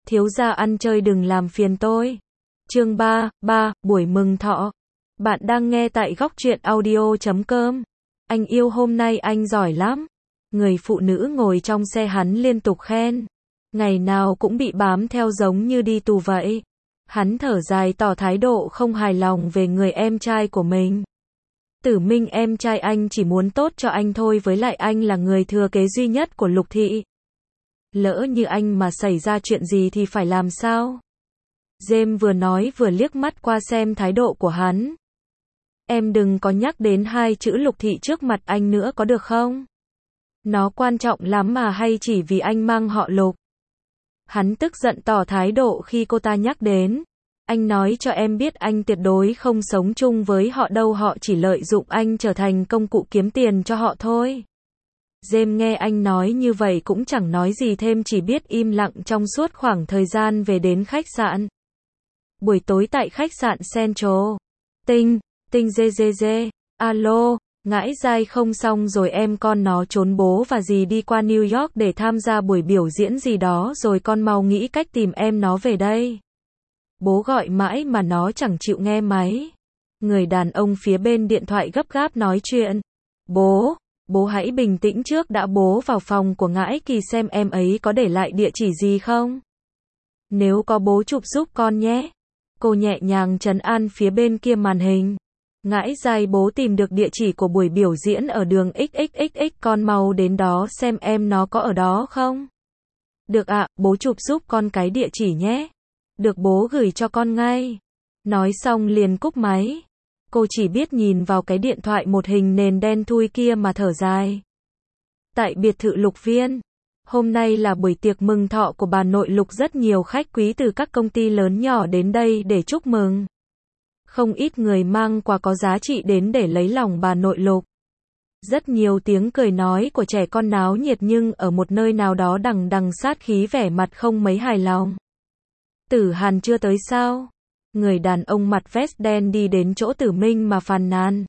thiếu gia ăn chơi đừng làm phiền tôi. Chương 3, buổi mừng thọ. Bạn đang nghe tại góc truyện audio.com. Anh yêu hôm nay anh giỏi lắm. Người phụ nữ ngồi trong xe hắn liên tục khen. Ngày nào cũng bị bám theo giống như đi tù vậy. Hắn thở dài tỏ thái độ không hài lòng về người em trai của mình. Tử Minh em trai anh chỉ muốn tốt cho anh thôi, với lại anh là người thừa kế duy nhất của Lục Thị. Lỡ như anh mà xảy ra chuyện gì thì phải làm sao? James vừa nói vừa liếc mắt qua xem thái độ của hắn. Em đừng có nhắc đến hai chữ Lục Thị trước mặt anh nữa có được không? Nó quan trọng lắm mà, hay chỉ vì anh mang họ Lục? Hắn tức giận tỏ thái độ khi cô ta nhắc đến. Anh nói cho em biết anh tuyệt đối không sống chung với họ đâu, họ chỉ lợi dụng anh trở thành công cụ kiếm tiền cho họ thôi. James nghe anh nói như vậy cũng chẳng nói gì thêm, chỉ biết im lặng trong suốt khoảng thời gian về đến khách sạn. Buổi tối tại khách sạn Central. Tinh alo, ngãi dai không xong rồi, em con nó trốn bố và dì đi qua New York để tham gia buổi biểu diễn gì đó rồi, con mau nghĩ cách tìm em nó về đây. Bố gọi mãi mà nó chẳng chịu nghe máy. Người đàn ông phía bên điện thoại gấp gáp nói chuyện. Bố hãy bình tĩnh trước đã, bố vào phòng của Ngãi Kỳ xem em ấy có để lại địa chỉ gì không. Nếu có bố chụp giúp con nhé. Cô nhẹ nhàng trấn an phía bên kia màn hình. Ngãi dai, bố tìm được địa chỉ của buổi biểu diễn ở đường XXXX, con mau đến đó xem em nó có ở đó không. Được ạ, bố chụp giúp con cái địa chỉ nhé. Được, bố gửi cho con ngay. Nói xong liền cúp máy. Cô chỉ biết nhìn vào cái điện thoại một hình nền đen thui kia mà thở dài. Tại biệt thự Lục Viên. Hôm nay là buổi tiệc mừng thọ của bà nội Lục, rất nhiều khách quý từ các công ty lớn nhỏ đến đây để chúc mừng. Không ít người mang quà có giá trị đến để lấy lòng bà nội Lục. Rất nhiều tiếng cười nói của trẻ con náo nhiệt, nhưng ở một nơi nào đó đằng đằng sát khí, vẻ mặt không mấy hài lòng. Tử Hàn chưa tới sao? Người đàn ông mặt vest đen đi đến chỗ Tử Minh mà phàn nàn.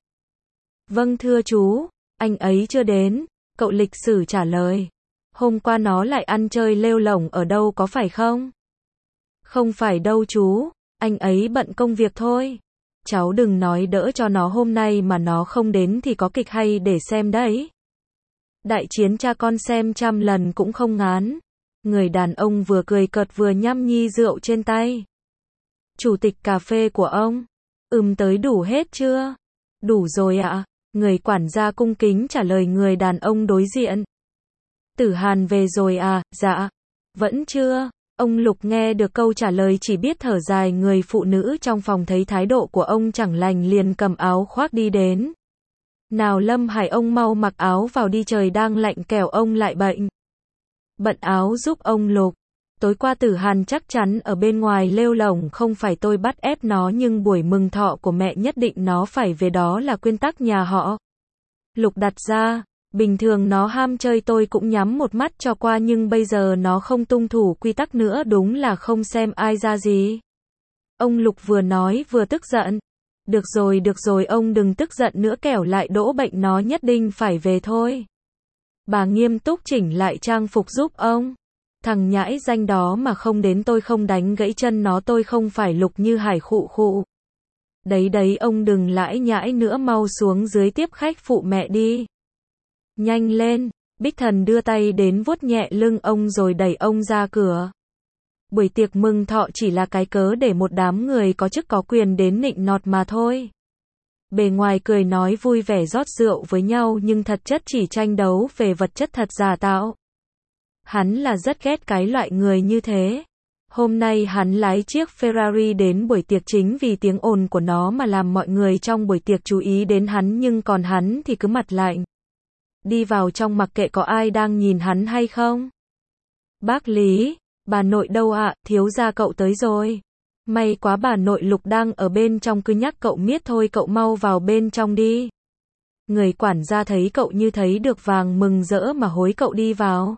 Vâng thưa chú, anh ấy chưa đến, cậu lịch sử trả lời. Hôm qua nó lại ăn chơi lêu lổng ở đâu có phải không? Không phải đâu chú, anh ấy bận công việc thôi. Cháu đừng nói đỡ cho nó, hôm nay mà nó không đến thì có kịch hay để xem đấy. Đại chiến cha con xem trăm lần cũng không ngán. Người đàn ông vừa cười cợt vừa nhăm nhi rượu trên tay. Chủ tịch cà phê của ông. Tới đủ hết chưa? Đủ rồi ạ. Người quản gia cung kính trả lời người đàn ông đối diện. Tử Hàn về rồi à? Dạ. Vẫn chưa. Ông Lục nghe được câu trả lời chỉ biết thở dài. Người phụ nữ trong phòng thấy thái độ của ông chẳng lành liền cầm áo khoác đi đến. Nào Lâm Hải, ông mau mặc áo vào đi, trời đang lạnh kẻo ông lại bệnh. Bận áo giúp ông Lục. Tối qua Tử Hàn chắc chắn ở bên ngoài lêu lổng, không phải tôi bắt ép nó, nhưng buổi mừng thọ của mẹ nhất định nó phải về, đó là nguyên tắc nhà họ Lục đặt ra. Bình thường nó ham chơi tôi cũng nhắm một mắt cho qua, nhưng bây giờ nó không tuân thủ quy tắc nữa, đúng là không xem ai ra gì. Ông Lục vừa nói vừa tức giận. Được rồi, ông đừng tức giận nữa kẻo lại đỗ bệnh, nó nhất định phải về thôi. Bà nghiêm túc chỉnh lại trang phục giúp ông. Thằng nhãi danh đó mà không đến tôi không đánh gãy chân nó, tôi không phải Lục Như Hải khụ khụ. Đấy, ông đừng lãi nhãi nữa, mau xuống dưới tiếp khách phụ mẹ đi. Nhanh lên. Bích Thần đưa tay đến vuốt nhẹ lưng ông rồi đẩy ông ra cửa. Buổi tiệc mừng thọ chỉ là cái cớ để một đám người có chức có quyền đến nịnh nọt mà thôi. Bề ngoài cười nói vui vẻ rót rượu với nhau, nhưng thật chất chỉ tranh đấu về vật chất thật giả tạo. Hắn là rất ghét cái loại người như thế. Hôm nay hắn lái chiếc Ferrari đến buổi tiệc chính vì tiếng ồn của nó mà làm mọi người trong buổi tiệc chú ý đến hắn, nhưng còn hắn thì cứ mặt lạnh. Đi vào trong mặc kệ có ai đang nhìn hắn hay không. Bác Lý, bà nội đâu ạ? Thiếu gia cậu tới rồi. May quá bà nội Lục đang ở bên trong, cứ nhắc cậu miết thôi, cậu mau vào bên trong đi. Người quản gia thấy cậu như thấy được vàng mừng rỡ mà hối cậu đi vào.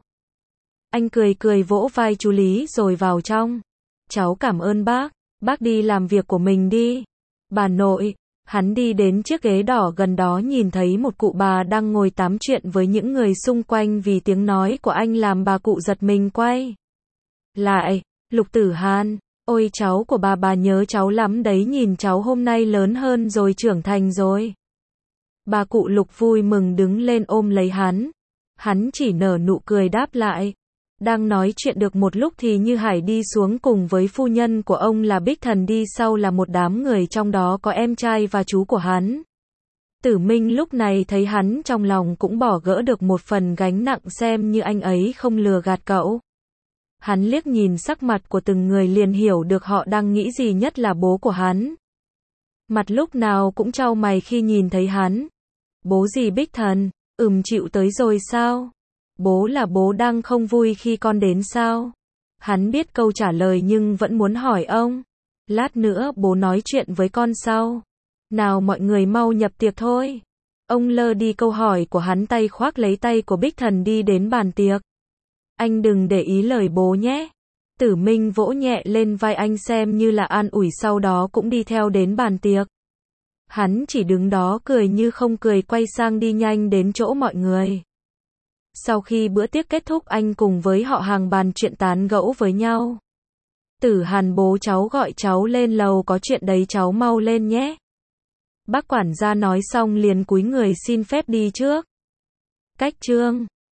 Anh cười vỗ vai chú Lý rồi vào trong. Cháu cảm ơn bác đi làm việc của mình đi. Bà nội. Hắn đi đến chiếc ghế đỏ gần đó, nhìn thấy một cụ bà đang ngồi tám chuyện với những người xung quanh, vì tiếng nói của anh làm bà cụ giật mình quay lại. Lục Tử Hàn, ôi cháu của bà nhớ cháu lắm đấy, nhìn cháu hôm nay lớn hơn rồi, trưởng thành rồi. Bà cụ Lục vui mừng đứng lên ôm lấy hắn. Hắn chỉ nở nụ cười đáp lại. Đang nói chuyện được một lúc thì Như Hải đi xuống cùng với phu nhân của ông là Bích Thần, đi sau là một đám người, trong đó có em trai và chú của hắn. Tử Minh lúc này thấy hắn trong lòng cũng bỏ gỡ được một phần gánh nặng, xem như anh ấy không lừa gạt cậu. Hắn liếc nhìn sắc mặt của từng người liền hiểu được họ đang nghĩ gì, nhất là bố của hắn. Mặt lúc nào cũng chau mày khi nhìn thấy hắn. Bố gì Bích Thần? Chịu tới rồi sao? Bố là bố đang không vui khi con đến sao? Hắn biết câu trả lời nhưng vẫn muốn hỏi ông. Lát nữa bố nói chuyện với con sau. Nào mọi người mau nhập tiệc thôi. Ông lơ đi câu hỏi của hắn, tay khoác lấy tay của Bích Thần đi đến bàn tiệc. Anh đừng để ý lời bố nhé. Tử Minh vỗ nhẹ lên vai anh xem như là an ủi, sau đó cũng đi theo đến bàn tiệc. Hắn chỉ đứng đó cười như không cười, quay sang đi nhanh đến chỗ mọi người. Sau khi bữa tiệc kết thúc, anh cùng với họ hàng bàn chuyện tán gẫu với nhau. Tử Hàn, bố cháu gọi cháu lên lầu có chuyện đấy, cháu mau lên nhé. Bác quản gia nói xong liền cúi người xin phép đi trước. Cách chương